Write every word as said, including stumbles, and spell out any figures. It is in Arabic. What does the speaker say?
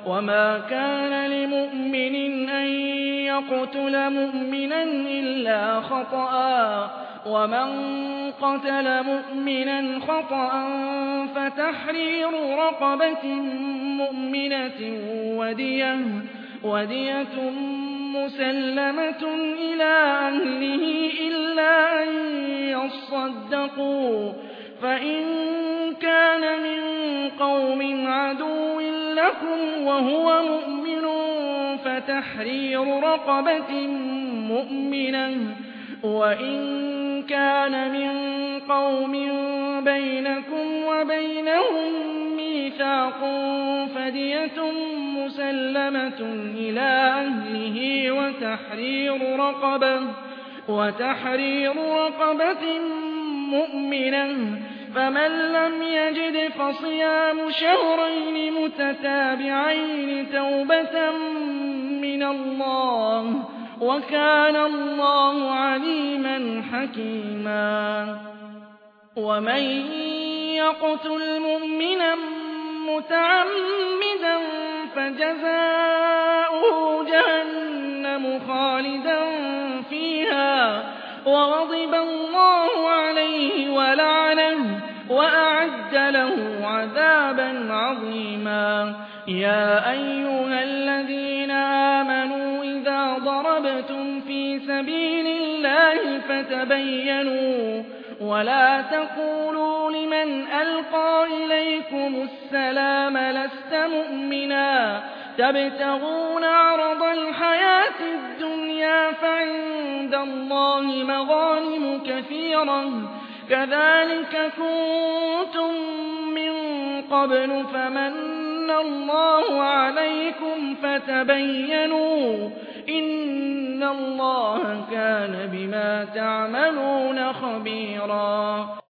وما كان لمؤمن أن يقتل مؤمنا إلا خطأ ومن قتل مؤمنا خطأ فتحرير رقبة مؤمنة ودية, ودية مسلمة إلى أهله إلا أن يصدقوا فإن كان من قوم عدو لكم وهو مؤمن فتحرير رقبة مؤمنة وإن كان من قوم بينكم وبينهم ميثاق فدية مسلمة إلى أهله وتحرير رقبة, وتحرير رقبة مؤمنة فمن لم يجد فصيام شهرين متتابعين توبة من الله وكان الله عليما حكيما. ومن يقتل مؤمنا متعمدا فجزاؤه جهنم خالدا فيها وغضب الله عليه ولعنه وأعد له عذابا عظيما. يا أيها الذين آمنوا إذا ضربتم في سبيل الله فتبينوا ولا تقولوا لمن ألقى إليكم السلام لست مؤمنا تبتغون عرض الحياة الدنيا فعند الله مغانم كثيرة كذلك كنتم من قبل فمن الله عليكم فتبينوا إن الله كان بما تعملون خبيرا.